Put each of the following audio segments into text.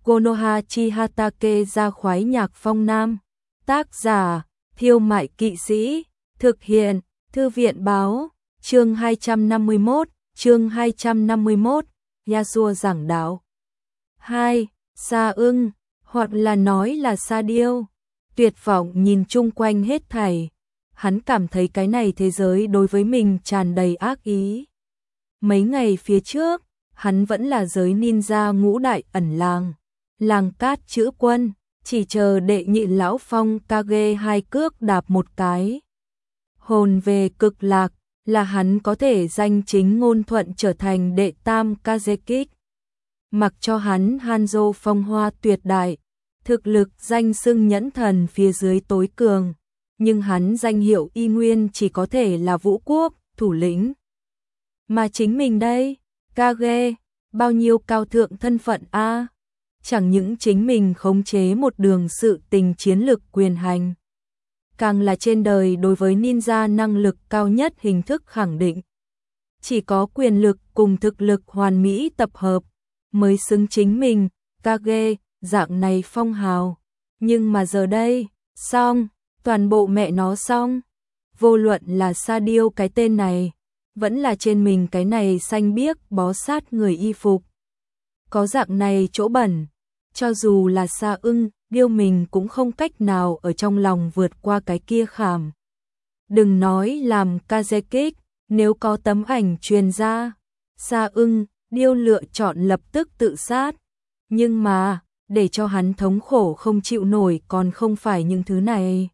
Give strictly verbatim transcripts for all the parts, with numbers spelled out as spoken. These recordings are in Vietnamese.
Konoha Chihatake ra khoái nhạc phong nam. Tác giả, Thiêu Mại Kỵ Sĩ. Thực hiện, Thư viện Báo. Chương hai trăm năm mươi mốt, chương hai trăm năm mươi mốt, Yasuo giảng đạo. hai. Sa ưng, hoặc là nói là sa điêu. Tuyệt vọng nhìn chung quanh hết thảy. Hắn cảm thấy cái này thế giới đối với mình tràn đầy ác ý. Mấy ngày phía trước, hắn vẫn là giới ninja ngũ đại ẩn làng. Làng cát chữ quân, chỉ chờ đệ nhị lão phong Kage hai cước đạp một cái. Hồn về cực lạc, là hắn có thể danh chính ngôn thuận trở thành đệ tam Kazekik. Mặc cho hắn Hanzo phong hoa tuyệt đại, thực lực danh xưng nhẫn thần phía dưới tối cường, nhưng hắn danh hiệu y nguyên chỉ có thể là vũ quốc, thủ lĩnh. Mà chính mình đây, Kage, bao nhiêu cao thượng thân phận a, chẳng những chính mình khống chế một đường sự tình chiến lực quyền hành, càng là trên đời đối với ninja năng lực cao nhất hình thức khẳng định. Chỉ có quyền lực cùng thực lực hoàn mỹ tập hợp mới xứng chính mình, Kage, dạng này phong hào. Nhưng mà giờ đây, xong, toàn bộ mẹ nó xong. Vô luận là sa điêu cái tên này, vẫn là trên mình cái này xanh biếc bó sát người y phục. Có dạng này chỗ bẩn, cho dù là sa ưng, điêu mình cũng không cách nào ở trong lòng vượt qua cái kia khảm. Đừng nói làm Kazekik, nếu có tấm ảnh truyền ra, sa ưng, điêu lựa chọn lập tức tự sát. Nhưng mà, để cho hắn thống khổ không chịu nổi còn không phải những thứ này,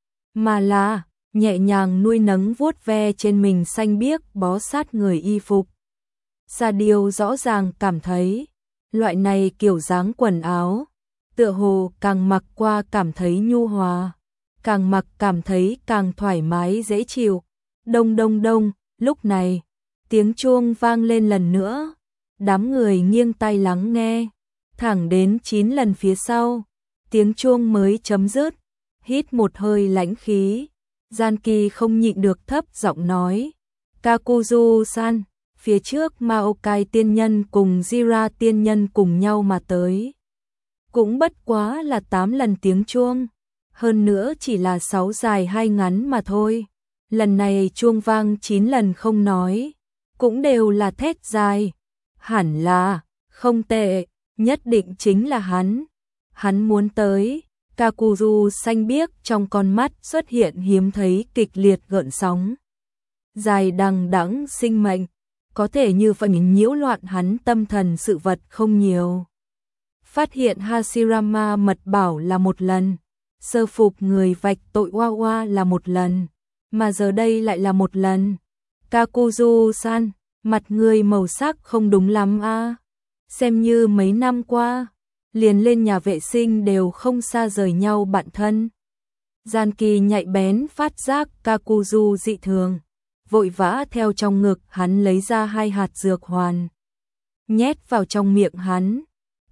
mà là nhẹ nhàng nuôi nấng vuốt ve trên mình xanh biếc bó sát người y phục. Sa điêu rõ ràng cảm thấy, loại này kiểu dáng quần áo, tựa hồ càng mặc qua cảm thấy nhu hòa, càng mặc cảm thấy càng thoải mái dễ chịu. Đông đông đông, lúc này, tiếng chuông vang lên lần nữa, đám người nghiêng tai lắng nghe, thẳng đến chín lần phía sau, tiếng chuông mới chấm dứt, hít một hơi lãnh khí, Gian Kỳ không nhịn được thấp giọng nói, Kakuzu-san, phía trước Maokai tiên nhân cùng Jira tiên nhân cùng nhau mà tới. Cũng bất quá là tám lần tiếng chuông, hơn nữa chỉ là sáu dài hai ngắn mà thôi. Lần này chuông vang chín lần không nói, cũng đều là thét dài. Hẳn là, không tệ, nhất định chính là hắn. Hắn muốn tới. Kakuzu xanh biếc trong con mắt xuất hiện hiếm thấy kịch liệt gợn sóng. Dài đằng đẵng sinh mệnh, có thể như vậy nhiễu loạn hắn tâm thần sự vật không nhiều. Phát hiện Hashirama mật bảo là một lần, sơ phục người vạch tội Wawa là một lần, mà giờ đây lại là một lần. Kakuzu-san, mặt người màu sắc không đúng lắm a. Xem như mấy năm qua, liền lên nhà vệ sinh đều không xa rời nhau bạn thân. Gian Kỳ nhạy bén phát giác Kakuzu dị thường, vội vã theo trong ngực hắn lấy ra hai hạt dược hoàn, nhét vào trong miệng hắn.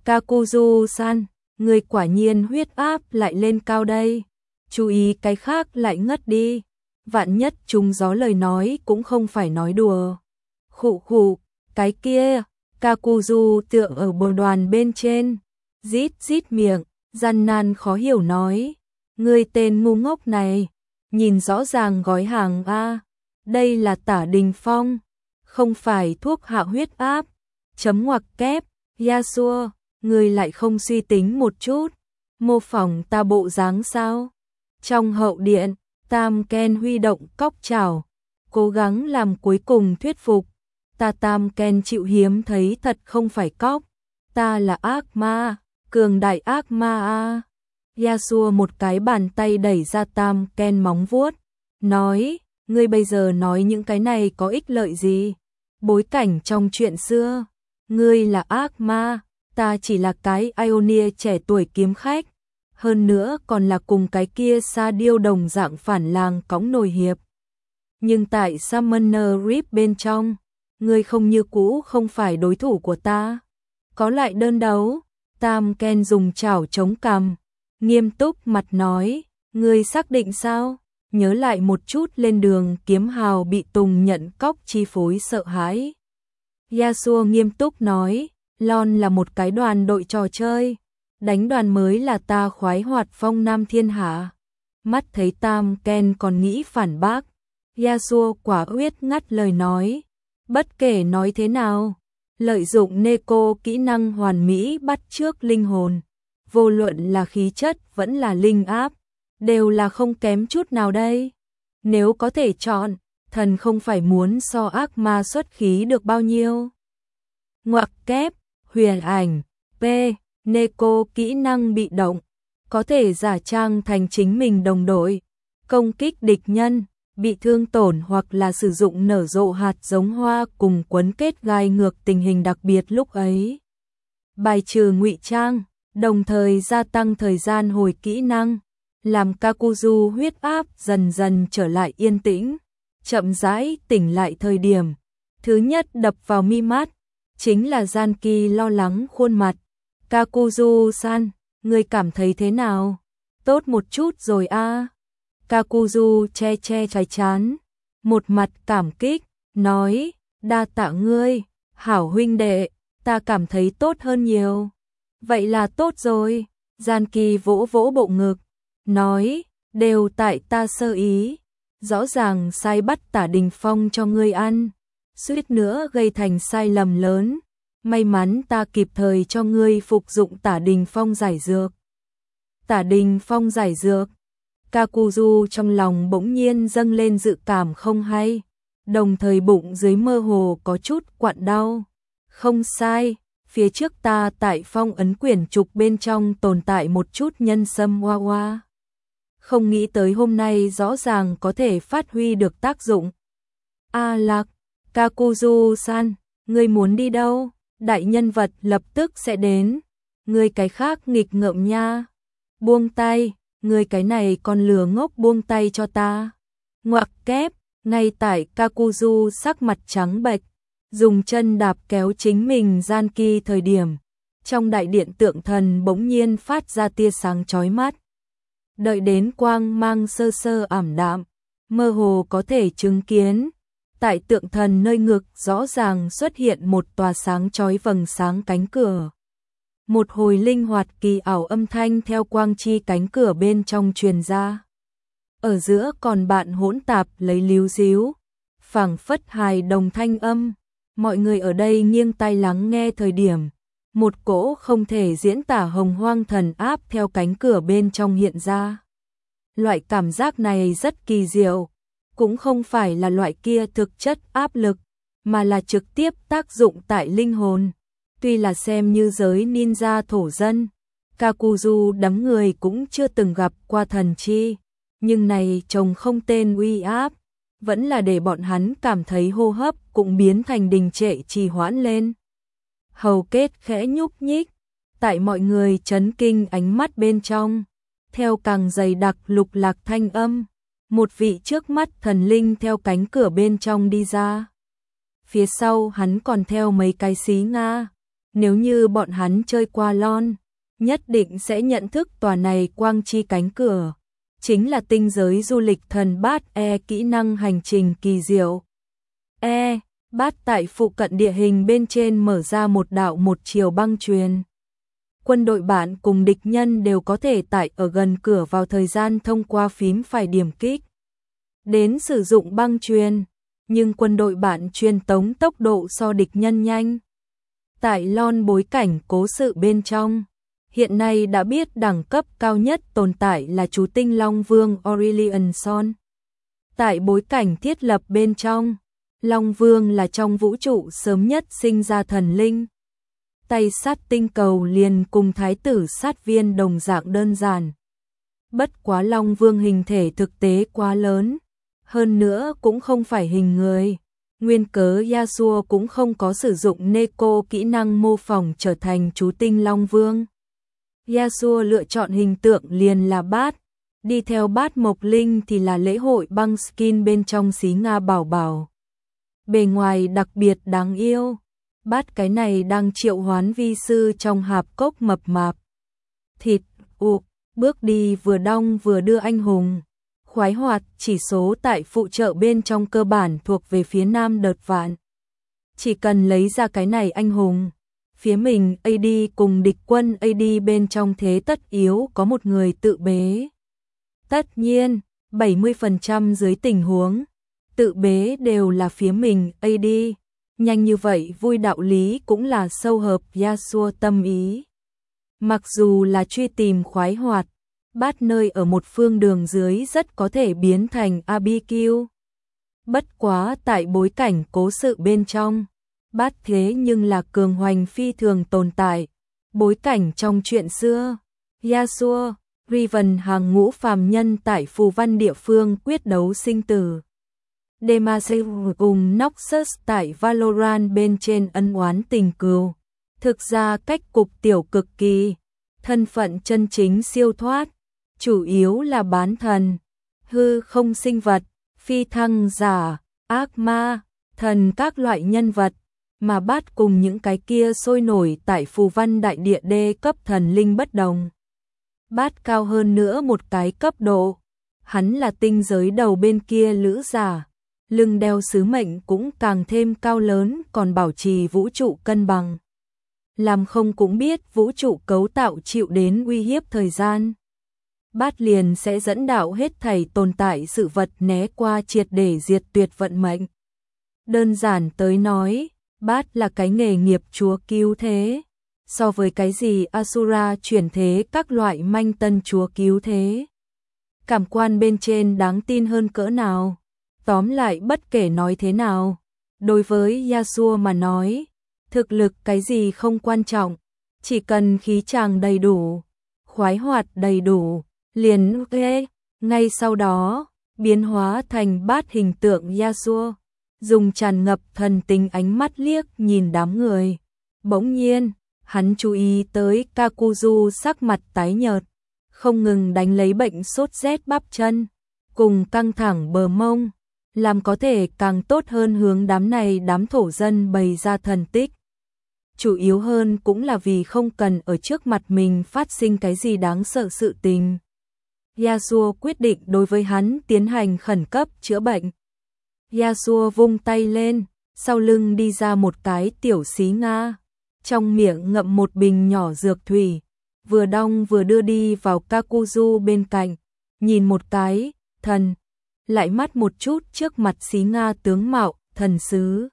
Kakuzu-san, người quả nhiên huyết áp lại lên cao đây, chú ý cái khác lại ngất đi, vạn nhất trúng gió lời nói cũng không phải nói đùa. Khụ khụ, cái kia, Kakuzu tựa ở bờ đoàn bên trên, rít rít miệng, gian nan khó hiểu nói, ngươi tên ngu ngốc này, nhìn rõ ràng gói hàng a, đây là tả đình phong, không phải thuốc hạ huyết áp, chấm ngoặc kép, Yasuo, ngươi lại không suy tính một chút, mô phỏng ta bộ dáng sao? Trong hậu điện, Tam Ken huy động cóc chảo, cố gắng làm cuối cùng thuyết phục, ta Tam Ken chịu hiếm thấy thật không phải cóc, ta là ác ma, cường đại ác ma a. Yasuo một cái bàn tay đẩy ra Tam Ken móng vuốt, nói, ngươi bây giờ nói những cái này có ích lợi gì? Bối cảnh trong chuyện xưa, ngươi là ác ma, ta chỉ là cái Ionia trẻ tuổi kiếm khách, hơn nữa còn là cùng cái kia sa điêu đồng dạng phản làng cõng nồi hiệp. Nhưng tại Summoner Rift bên trong, ngươi không như cũ không phải đối thủ của ta. Có lại đơn đấu, Tam Ken dùng chảo chống cằm, nghiêm túc mặt nói, ngươi xác định sao? Nhớ lại một chút lên đường kiếm hào bị Tùng nhận cóc chi phối sợ hãi. Yasuo nghiêm túc nói, Lon là một cái đoàn đội trò chơi, đánh đoàn mới là ta khoái hoạt phong nam thiên hạ. Mắt thấy Tam Ken còn nghĩ phản bác, Yasuo quả quyết ngắt lời nói, bất kể nói thế nào, lợi dụng Neko kỹ năng hoàn mỹ bắt chước linh hồn, vô luận là khí chất vẫn là linh áp, đều là không kém chút nào đây. Nếu có thể chọn, thần không phải muốn so ác ma xuất khí được bao nhiêu. Ngoặc kép, huyền ảnh, P, Neko kỹ năng bị động, có thể giả trang thành chính mình đồng đội, công kích địch nhân, bị thương tổn hoặc là sử dụng nở rộ hạt giống hoa cùng quấn kết gai ngược tình hình đặc biệt lúc ấy. Bài trừ ngụy trang, đồng thời gia tăng thời gian hồi kỹ năng, làm Kakuzu huyết áp dần dần trở lại yên tĩnh, chậm rãi tỉnh lại thời điểm. Thứ nhất đập vào mi mắt, chính là Zanki lo lắng khuôn mặt. Kakuzu-san, ngươi cảm thấy thế nào? Tốt một chút rồi a. À. Kakuzu che che trái chán, một mặt cảm kích, nói, đa tạ ngươi, hảo huynh đệ, ta cảm thấy tốt hơn nhiều. Vậy là tốt rồi, Zanki vỗ vỗ bộ ngực, nói, đều tại ta sơ ý, rõ ràng sai bắt Tả Đình Phong cho ngươi ăn, suýt nữa gây thành sai lầm lớn, may mắn ta kịp thời cho ngươi phục dụng Tả Đình Phong giải dược. Tả Đình Phong giải dược, Kakuzu trong lòng bỗng nhiên dâng lên dự cảm không hay, đồng thời bụng dưới mơ hồ có chút quặn đau. Không sai, phía trước ta tại phong ấn quyển trục bên trong tồn tại một chút nhân sâm hoa hoa. Không nghĩ tới hôm nay rõ ràng có thể phát huy được tác dụng. A Lạc, Kakuzu-san, ngươi muốn đi đâu? Đại nhân vật lập tức sẽ đến. Ngươi cái khác nghịch ngợm nha. Buông tay, ngươi cái này còn lừa ngốc buông tay cho ta. Ngoặc kép, ngay tại Kakuzu sắc mặt trắng bệch, dùng chân đạp kéo chính mình Zanki thời điểm, trong đại điện tượng thần bỗng nhiên phát ra tia sáng chói mắt. Đợi đến quang mang sơ sơ ảm đạm, mơ hồ có thể chứng kiến, tại tượng thần nơi ngực rõ ràng xuất hiện một tòa sáng chói vầng sáng cánh cửa. Một hồi linh hoạt kỳ ảo âm thanh theo quang chi cánh cửa bên trong truyền ra. Ở giữa còn bạn hỗn tạp lấy líu díu, phảng phất hài đồng thanh âm. Mọi người ở đây nghiêng tai lắng nghe thời điểm, một cỗ không thể diễn tả hồng hoang thần áp theo cánh cửa bên trong hiện ra. Loại cảm giác này rất kỳ diệu, cũng không phải là loại kia thực chất áp lực, mà là trực tiếp tác dụng tại linh hồn. Tuy là xem như giới ninja thổ dân, Kakuzu đám người cũng chưa từng gặp qua thần chi, nhưng này trông không tên uy áp, vẫn là để bọn hắn cảm thấy hô hấp cũng biến thành đình trệ trì hoãn lên. Hầu kết khẽ nhúc nhích, tại mọi người chấn kinh ánh mắt bên trong, theo càng dày đặc lục lạc thanh âm, một vị trước mắt thần linh theo cánh cửa bên trong đi ra. Phía sau hắn còn theo mấy cái xí Nga, nếu như bọn hắn chơi qua lon, nhất định sẽ nhận thức tòa này quang chi cánh cửa. Chính là tinh giới du lịch thần bát E kỹ năng hành trình kỳ diệu. E, bát tại phụ cận địa hình bên trên mở ra một đạo một chiều băng truyền. Quân đội bạn cùng địch nhân đều có thể tại ở gần cửa vào thời gian thông qua phím phải điểm kích đến sử dụng băng truyền, nhưng quân đội bạn truyền tống tốc độ so địch nhân nhanh. Tại lon bối cảnh cố sự bên trong, hiện nay đã biết đẳng cấp cao nhất tồn tại là chú tinh Long Vương Aurelion Son. Tại bối cảnh thiết lập bên trong, Long Vương là trong vũ trụ sớm nhất sinh ra thần linh. Tay sát tinh cầu liền cùng thái tử sát viên đồng dạng đơn giản. Bất quá Long Vương hình thể thực tế quá lớn, hơn nữa cũng không phải hình người. Nguyên cớ Yasuo cũng không có sử dụng Neko kỹ năng mô phỏng trở thành chú tinh Long Vương. Yasuo lựa chọn hình tượng liền là bát, đi theo bát mộc linh thì là lễ hội băng skin bên trong xí Nga bảo bảo. Bề ngoài đặc biệt đáng yêu, bát cái này đang triệu hoán vi sư trong hạp cốc mập mạp. Thịt, ụ, bước đi vừa đong vừa đưa anh hùng. Khoái hoạt chỉ số tại phụ trợ bên trong cơ bản thuộc về phía nam đợt vạn. Chỉ cần lấy ra cái này anh hùng, phía mình a đê cùng địch quân a đê bên trong thế tất yếu có một người tự bế. Tất nhiên, bảy mươi phần trăm dưới tình huống tự bế đều là phía mình a đê. Nhanh như vậy vui đạo lý cũng là sâu hợp Yasuo tâm ý. Mặc dù là truy tìm khoái hoạt, bát nơi ở một phương đường dưới rất có thể biến thành a bê quy. Bất quá tại bối cảnh cố sự bên trong, bát thế nhưng là cường hoành phi thường tồn tại. Bối cảnh trong chuyện xưa, Yasuo, Riven hàng ngũ phàm nhân tại phù văn địa phương quyết đấu sinh tử. Demacia cùng Noxus tại Valorant bên trên ân oán tình cừu. Thực ra cách cục tiểu cực kỳ, thân phận chân chính siêu thoát, chủ yếu là bán thần, hư không sinh vật, phi thăng giả, ác ma, thần các loại nhân vật, mà bát cùng những cái kia sôi nổi tại phù văn đại địa đê cấp thần linh bất đồng. Bát cao hơn nữa một cái cấp độ, hắn là tinh giới đầu bên kia lữ giả, lưng đeo sứ mệnh cũng càng thêm cao lớn còn bảo trì vũ trụ cân bằng. Làm không cũng biết vũ trụ cấu tạo chịu đến uy hiếp thời gian. Bát liền sẽ dẫn đạo hết thảy tồn tại sự vật né qua triệt để diệt tuyệt vận mệnh. Đơn giản tới nói, bát là cái nghề nghiệp chúa cứu thế. So với cái gì Asura chuyển thế các loại manh tân chúa cứu thế. Cảm quan bên trên đáng tin hơn cỡ nào. Tóm lại bất kể nói thế nào, đối với Yasuo mà nói, thực lực cái gì không quan trọng, chỉ cần khí tràng đầy đủ, khoái hoạt đầy đủ, liền ok. Ngay sau đó, biến hóa thành bát hình tượng Yasuo, dùng tràn ngập thần tình ánh mắt liếc nhìn đám người. Bỗng nhiên, hắn chú ý tới Kakuzu sắc mặt tái nhợt, không ngừng đánh lấy bệnh sốt rét bắp chân, cùng căng thẳng bờ mông, làm có thể càng tốt hơn hướng đám này đám thổ dân bày ra thần tích. Chủ yếu hơn cũng là vì không cần ở trước mặt mình phát sinh cái gì đáng sợ sự tình. Yasuo quyết định đối với hắn tiến hành khẩn cấp chữa bệnh. Yasuo vung tay lên, sau lưng đi ra một cái tiểu xí Nga, trong miệng ngậm một bình nhỏ dược thủy, vừa đong vừa đưa đi vào Kakuzu bên cạnh, nhìn một cái, thần, lại mắt một chút trước mặt xí Nga tướng mạo, thần sứ.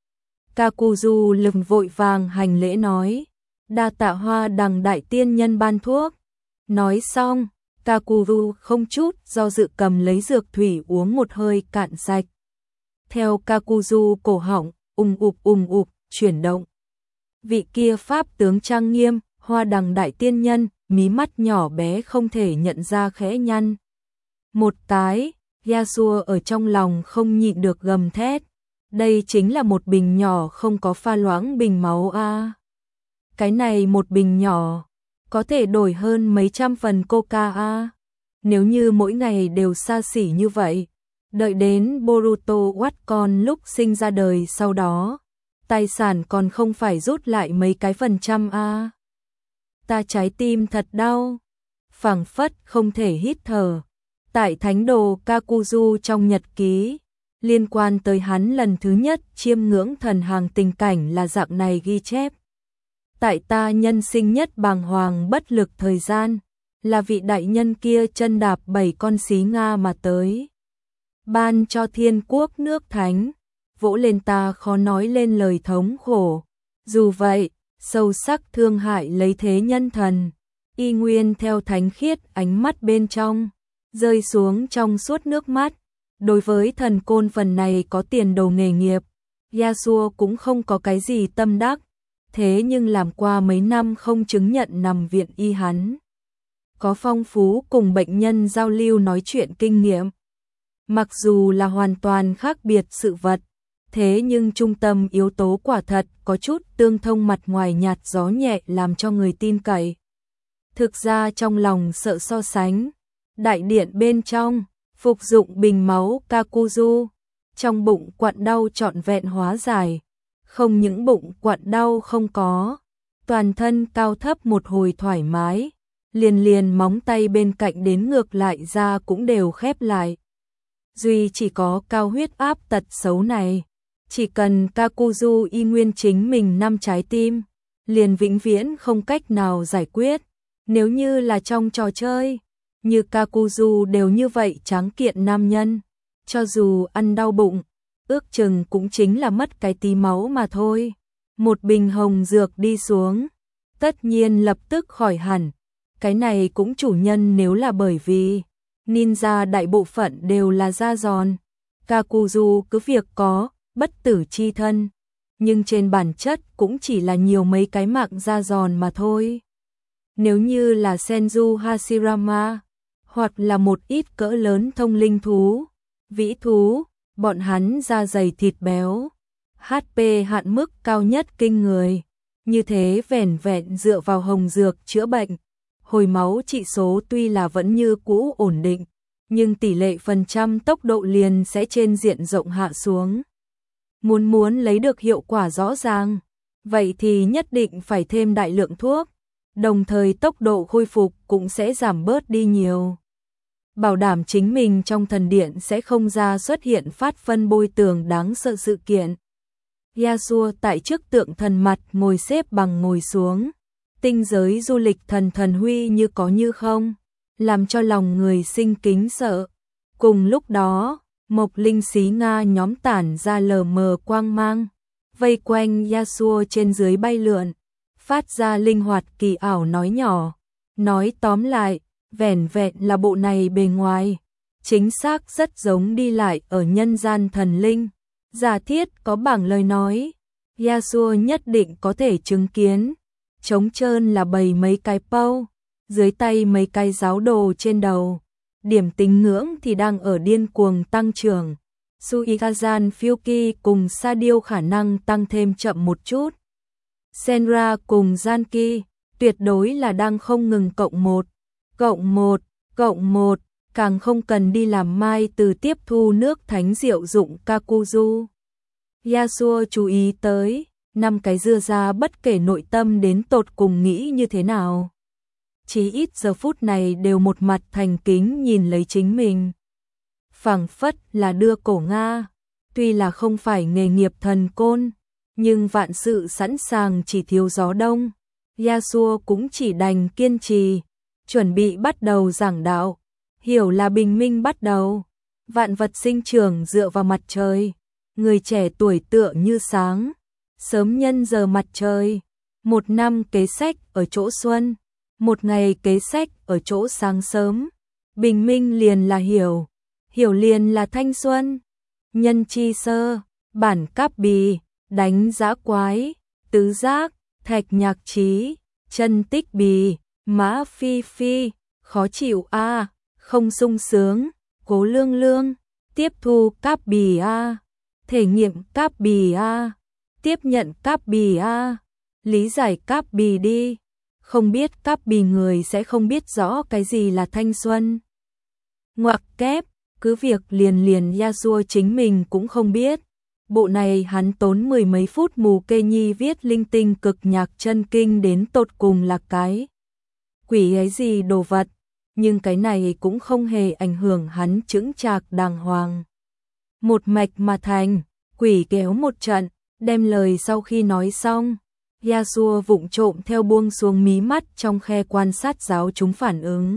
Kakuzu lừng vội vàng hành lễ nói, đa tạ Hoa Đằng đại tiên nhân ban thuốc. Nói xong, Kakuzu không chút do dự cầm lấy dược thủy uống một hơi cạn sạch. Theo Kakuzu cổ họng, ùng ụp ùng ụp, chuyển động. Vị kia pháp tướng trang nghiêm, Hoa Đằng đại tiên nhân, mí mắt nhỏ bé không thể nhận ra khẽ nhăn. Một cái, Yasuo ở trong lòng không nhịn được gầm thét. Đây chính là một bình nhỏ không có pha loãng bình máu a. À. Cái này một bình nhỏ, có thể đổi hơn mấy trăm phần coca a. À. Nếu như mỗi ngày đều xa xỉ như vậy, đợi đến Boruto Watcon lúc sinh ra đời sau đó, tài sản còn không phải rút lại mấy cái phần trăm a. À. Ta trái tim thật đau, phảng phất không thể hít thở. Tại thánh đồ Kakuzu trong nhật ký, liên quan tới hắn lần thứ nhất chiêm ngưỡng thần hàng tình cảnh là dạng này ghi chép. Tại ta nhân sinh nhất bàng hoàng bất lực thời gian, là vị đại nhân kia chân đạp bảy con xí Nga mà tới. Ban cho thiên quốc nước thánh, vỗ lên ta khó nói lên lời thống khổ. Dù vậy, sâu sắc thương hại lấy thế nhân thần, y nguyên theo thánh khiết ánh mắt bên trong, rơi xuống trong suốt nước mắt. Đối với thần côn phần này có tiền đồ nghề nghiệp, Yasuo cũng không có cái gì tâm đắc, thế nhưng làm qua mấy năm không chứng nhận nằm viện y hắn. Có phong phú cùng bệnh nhân giao lưu nói chuyện kinh nghiệm. Mặc dù là hoàn toàn khác biệt sự vật, thế nhưng trung tâm yếu tố quả thật có chút tương thông, mặt ngoài nhạt gió nhẹ làm cho người tin cậy. Thực ra trong lòng sợ so sánh, đại điện bên trong, phục dụng bình máu Kakuzu, trong bụng quặn đau trọn vẹn hóa giải, không những bụng quặn đau không có, toàn thân cao thấp một hồi thoải mái, liền liền móng tay bên cạnh đến ngược lại ra cũng đều khép lại. Duy chỉ có cao huyết áp tật xấu này, chỉ cần Kakuzu y nguyên chính mình năm trái tim, liền vĩnh viễn không cách nào giải quyết. Nếu như là trong trò chơi, như Kakuzu đều như vậy tráng kiện nam nhân, cho dù ăn đau bụng, ước chừng cũng chính là mất cái tí máu mà thôi. Một bình hồng dược đi xuống, tất nhiên lập tức khỏi hẳn. Cái này cũng chủ nhân nếu là bởi vì ninja đại bộ phận đều là da giòn. Kakuzu cứ việc có bất tử chi thân, nhưng trên bản chất cũng chỉ là nhiều mấy cái mạng da giòn mà thôi. Nếu như là Senju Hashirama, hoặc là một ít cỡ lớn thông linh thú, vĩ thú, bọn hắn da dày thịt béo, hát pê hạn mức cao nhất kinh người. Như thế vẻn vẹn dựa vào hồng dược chữa bệnh, hồi máu trị số tuy là vẫn như cũ ổn định, nhưng tỷ lệ phần trăm tốc độ liền sẽ trên diện rộng hạ xuống. Muốn muốn lấy được hiệu quả rõ ràng, vậy thì nhất định phải thêm đại lượng thuốc, đồng thời tốc độ khôi phục cũng sẽ giảm bớt đi nhiều. Bảo đảm chính mình trong thần điện sẽ không ra xuất hiện phát phân bôi tường đáng sợ sự kiện. Yasuo tại trước tượng thần mặt ngồi xếp bằng ngồi xuống, tinh giới du lịch thần thần huy như có như không, làm cho lòng người sinh kính sợ. Cùng lúc đó, Mộc Linh xí Nga nhóm tản ra lờ mờ quang mang, vây quanh Yasuo trên dưới bay lượn, phát ra linh hoạt kỳ ảo nói nhỏ. Nói tóm lại, vẻn vẹn là bộ này bề ngoài, chính xác rất giống đi lại ở nhân gian thần linh. Giả thiết có bảng lời nói, Yasuo nhất định có thể chứng kiến, trống trơn là bầy mấy cái pâu, dưới tay mấy cái giáo đồ trên đầu. Điểm tín ngưỡng thì đang ở điên cuồng tăng trưởng. Suikazan Fuki cùng Sadio khả năng tăng thêm chậm một chút. Senra cùng Zanki tuyệt đối là đang không ngừng cộng một, cộng một, cộng một, càng không cần đi làm mai từ tiếp thu nước thánh diệu dụng Kakuzu. Yasuo chú ý tới, năm cái dưa ra bất kể nội tâm đến tột cùng nghĩ như thế nào. Chỉ ít giờ phút này đều một mặt thành kính nhìn lấy chính mình. Phảng phất là đưa cổ Nga, tuy là không phải nghề nghiệp thần côn, nhưng vạn sự sẵn sàng chỉ thiếu gió đông. Yasuo cũng chỉ đành kiên trì, chuẩn bị bắt đầu giảng đạo, hiểu là bình minh bắt đầu. Vạn vật sinh trưởng dựa vào mặt trời, người trẻ tuổi tựa như sáng, sớm nhân giờ mặt trời. Một năm kế sách ở chỗ xuân, một ngày kế sách ở chỗ sáng sớm. Bình minh liền là hiểu, hiểu liền là thanh xuân. Nhân chi sơ, bản cáp bì, đánh giá quái, tứ giác, thạch nhạc trí, chân tích bì, mã phi phi, khó chịu a, không sung sướng, cố lương lương, tiếp thu cáp bì a, thể nghiệm cáp bì a, tiếp nhận cáp bì a, lý giải cáp bì đi. Không biết cáp bì người sẽ không biết rõ cái gì là thanh xuân. Ngoặc kép, cứ việc liền liền Yasuo chính mình cũng không biết. Bộ này hắn tốn mười mấy phút mù kê nhi viết linh tinh cực nhạc chân kinh đến tột cùng là cái quỷ ấy gì đồ vật, nhưng cái này cũng không hề ảnh hưởng hắn chững chạc đàng hoàng. Một mạch mà thành, quỷ kéo một trận, đem lời sau khi nói xong, Yasuo vụng trộm theo buông xuống mí mắt trong khe quan sát giáo chúng phản ứng.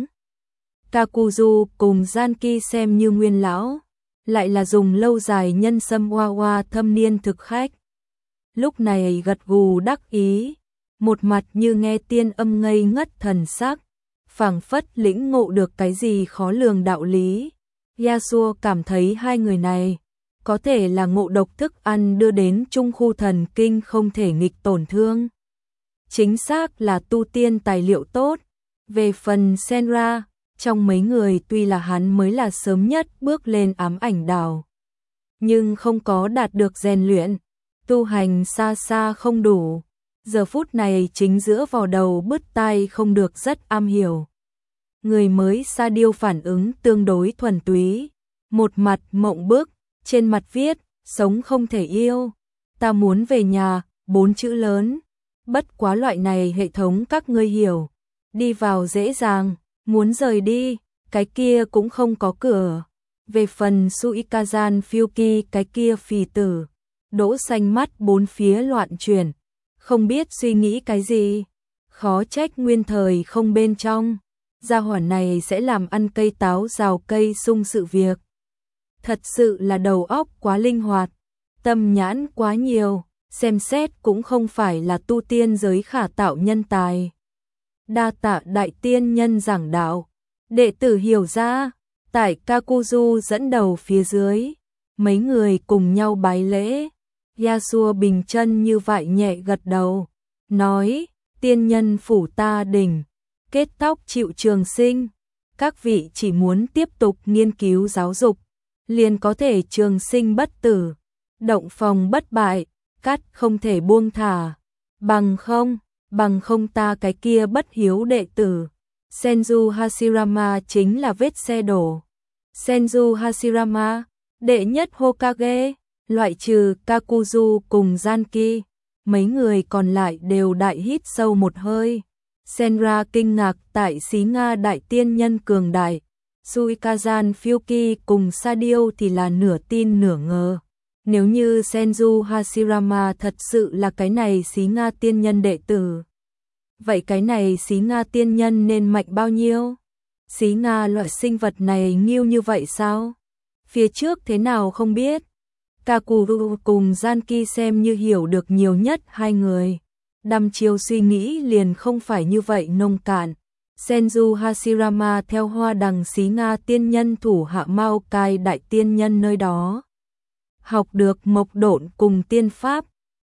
Kakuzu cùng Zanki xem như nguyên lão, lại là dùng lâu dài nhân sâm hoa hoa thâm niên thực khách. Lúc này gật gù đắc ý, một mặt như nghe tiên âm ngây ngất thần sắc, phảng phất lĩnh ngộ được cái gì khó lường đạo lý. Yasuo cảm thấy hai người này có thể là ngộ độc thức ăn đưa đến trung khu thần kinh không thể nghịch tổn thương. Chính xác là tu tiên tài liệu tốt. Về phần Senra, trong mấy người tuy là hắn mới là sớm nhất bước lên ám ảnh đảo, nhưng không có đạt được rèn luyện, tu hành xa xa không đủ. Giờ phút này chính giữa vào đầu bứt tai không được rất am hiểu. Người mới Sa Điêu phản ứng tương đối thuần túy, một mặt mộng bức, trên mặt viết, sống không thể yêu, ta muốn về nhà, bốn chữ lớn. Bất quá loại này hệ thống các ngươi hiểu, đi vào dễ dàng, muốn rời đi, cái kia cũng không có cửa. Về phần Suikazan Fuki cái kia phì tử, đỗ xanh mắt bốn phía loạn chuyển, không biết suy nghĩ cái gì, khó trách nguyên thời không bên trong, gia hỏa này sẽ làm ăn cây táo rào cây sung sự việc. Thật sự là đầu óc quá linh hoạt, tâm nhãn quá nhiều, xem xét cũng không phải là tu tiên giới khả tạo nhân tài. Đa tạ đại tiên nhân giảng đạo, đệ tử hiểu ra. Tại Kakuzu dẫn đầu phía dưới, mấy người cùng nhau bái lễ. Yasuo bình chân như vậy nhẹ gật đầu, nói, tiên nhân phủ ta đỉnh, kết tóc chịu trường sinh, các vị chỉ muốn tiếp tục nghiên cứu giáo dục, liền có thể trường sinh bất tử, động phòng bất bại, cắt không thể buông thả, bằng không, bằng không ta cái kia bất hiếu đệ tử. Senju Hashirama chính là vết xe đổ. Senju Hashirama, đệ nhất Hokage, loại trừ Kakuzu cùng Zanki, mấy người còn lại đều đại hít sâu một hơi. Senra kinh ngạc tại xí Nga đại tiên nhân cường đại, Suikazan Fyuki cùng Sadio thì là nửa tin nửa ngờ. Nếu như Senju Hashirama thật sự là cái này xí Nga tiên nhân đệ tử, vậy cái này xí Nga tiên nhân nên mạnh bao nhiêu? Xí Nga loại sinh vật này nghiêu như vậy sao? Phía trước thế nào không biết? Kakuru cùng Zanki xem như hiểu được nhiều nhất hai người. Đăm chiều suy nghĩ liền không phải như vậy nông cạn. Senju Hashirama theo hoa đằng xí Nga tiên nhân thủ hạ Mao Cai đại tiên nhân nơi đó. Học được mộc độn cùng tiên pháp.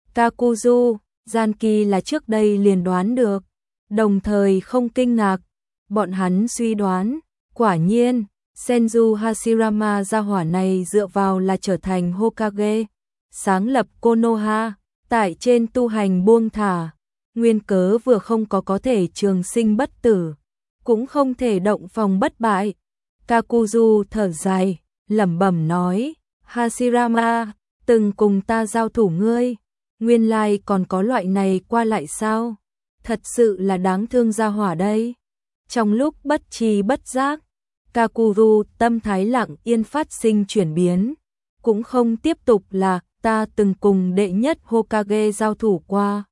Kakuzu, Zanki là trước đây liền đoán được, đồng thời không kinh ngạc. Bọn hắn suy đoán, quả nhiên, Senju Hashirama gia hỏa này dựa vào là trở thành Hokage, sáng lập Konoha, tại trên tu hành buông thả, nguyên cớ vừa không có có thể trường sinh bất tử, cũng không thể động phòng bất bại. Kakuzu thở dài, lẩm bẩm nói, Hashirama, từng cùng ta giao thủ ngươi, nguyên lai còn có loại này qua lại sao? Thật sự là đáng thương gia hỏa đây. Trong lúc bất tri bất giác, Kakuru tâm thái lặng yên phát sinh chuyển biến, cũng không tiếp tục là ta từng cùng đệ nhất Hokage giao thủ qua,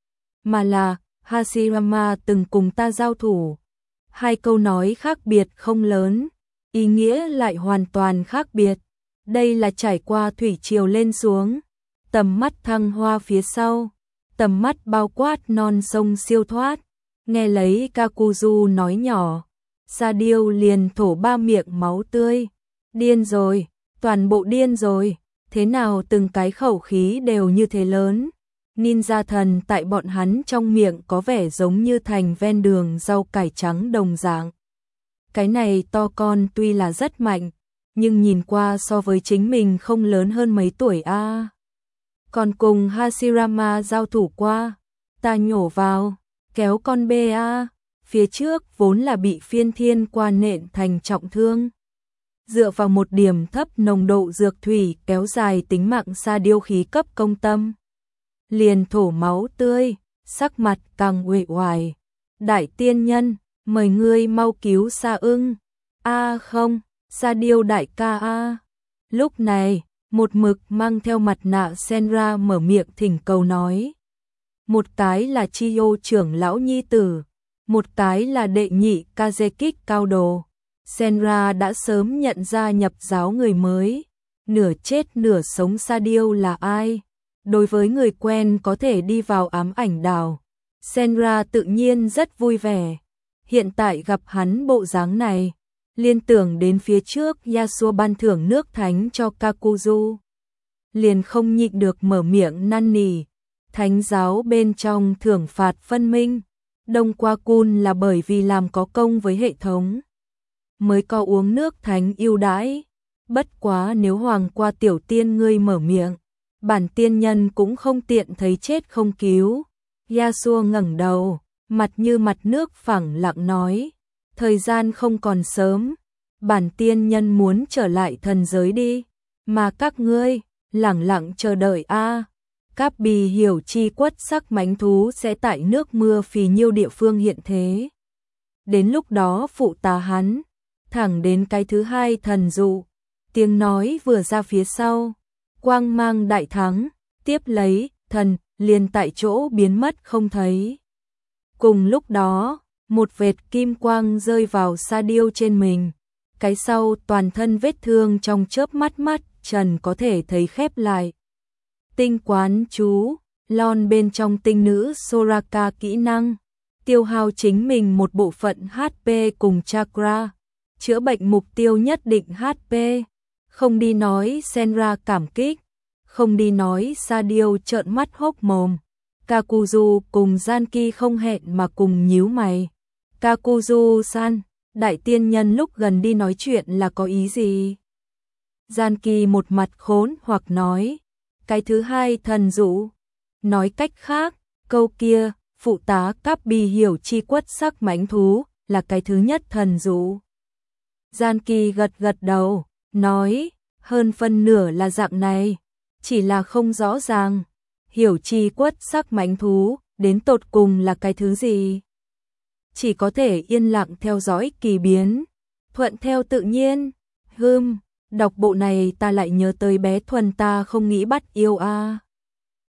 mà là Hashirama từng cùng ta giao thủ. Hai câu nói khác biệt không lớn, ý nghĩa lại hoàn toàn khác biệt. Đây là trải qua thủy triều lên xuống, tầm mắt thăng hoa phía sau, tầm mắt bao quát non sông siêu thoát. Nghe lấy Kakuzu nói nhỏ, Sa Diêu liền thổ ba miệng máu tươi. Điên rồi, toàn bộ điên rồi, thế nào từng cái khẩu khí đều như thế lớn. Ninja thần tại bọn hắn trong miệng có vẻ giống như thành ven đường rau cải trắng đồng dạng. Cái này to con tuy là rất mạnh, nhưng nhìn qua so với chính mình không lớn hơn mấy tuổi a. À. Còn cùng Hashirama giao thủ qua, ta nhổ vào, kéo con bê a, phía trước vốn là bị phiên thiên qua nện thành trọng thương. Dựa vào một điểm thấp nồng độ dược thủy kéo dài tính mạng Sa Diêu khí cấp công tâm. Liền thổ máu tươi, sắc mặt càng uể oải. Đại tiên nhân, mời ngươi mau cứu Sa ưng. A không, Sa Diêu đại ca a. Lúc này, một mực mang theo mặt nạ Senra mở miệng thỉnh cầu nói. Một cái là Chiyo trưởng lão nhi tử, một cái là đệ nhị Kazekik cao đồ. Senra đã sớm nhận ra nhập giáo người mới, nửa chết nửa sống Sa Diêu là ai. Đối với người quen có thể đi vào ám ảnh đảo, Senra tự nhiên rất vui vẻ. Hiện tại gặp hắn bộ dáng này, liên tưởng đến phía trước Yasuo ban thưởng nước thánh cho Kakuzu, liền không nhịn được mở miệng năn nỉ. Thánh giáo bên trong thưởng phạt phân minh, Đông Qua Cun là bởi vì làm có công với hệ thống, mới có uống nước thánh ưu đãi. Bất quá nếu Hoàng Qua tiểu tiên ngươi mở miệng, bản tiên nhân cũng không tiện thấy chết không cứu. Yasuo ngẩng đầu, mặt như mặt nước phẳng lặng nói, thời gian không còn sớm, bản tiên nhân muốn trở lại thần giới đi, mà các ngươi lẳng lặng chờ đợi a. À. Cáp bì hiểu chi quất sắc mãnh thú sẽ tại nước mưa phì nhiêu địa phương hiện thế. Đến lúc đó phụ tá hắn, thẳng đến cái thứ hai thần dụ. Tiếng nói vừa ra phía sau, quang mang đại thắng, tiếp lấy, thần, liền tại chỗ biến mất không thấy. Cùng lúc đó, một vệt kim quang rơi vào Sa Diêu trên mình, cái sau toàn thân vết thương trong chớp mắt mắt trần có thể thấy khép lại. Tinh quán chú, lon bên trong tinh nữ Soraka kỹ năng, tiêu hao chính mình một bộ phận hát pê cùng chakra, chữa bệnh mục tiêu nhất định hát pê, không đi nói Senra cảm kích, không đi nói Sa Diêu trợn mắt hốc mồm. Kakuzu cùng Janki không hẹn mà cùng nhíu mày. Kakuzu-san, đại tiên nhân lúc gần đi nói chuyện là có ý gì? Janki một mặt khốn hoặc nói, cái thứ hai thần dụ. Nói cách khác, câu kia, phụ tá Cáp Bì hiểu chi quất sắc mãnh thú, là cái thứ nhất thần dụ. Janki gật gật đầu, nói, hơn phân nửa là dạng này, chỉ là không rõ ràng. Hiểu chi quất sắc mãnh thú, đến tột cùng là cái thứ gì? Chỉ có thể yên lặng theo dõi kỳ biến, thuận theo tự nhiên. Hừm, đọc bộ này ta lại nhớ tới bé Thuần ta không nghĩ bắt yêu a. À.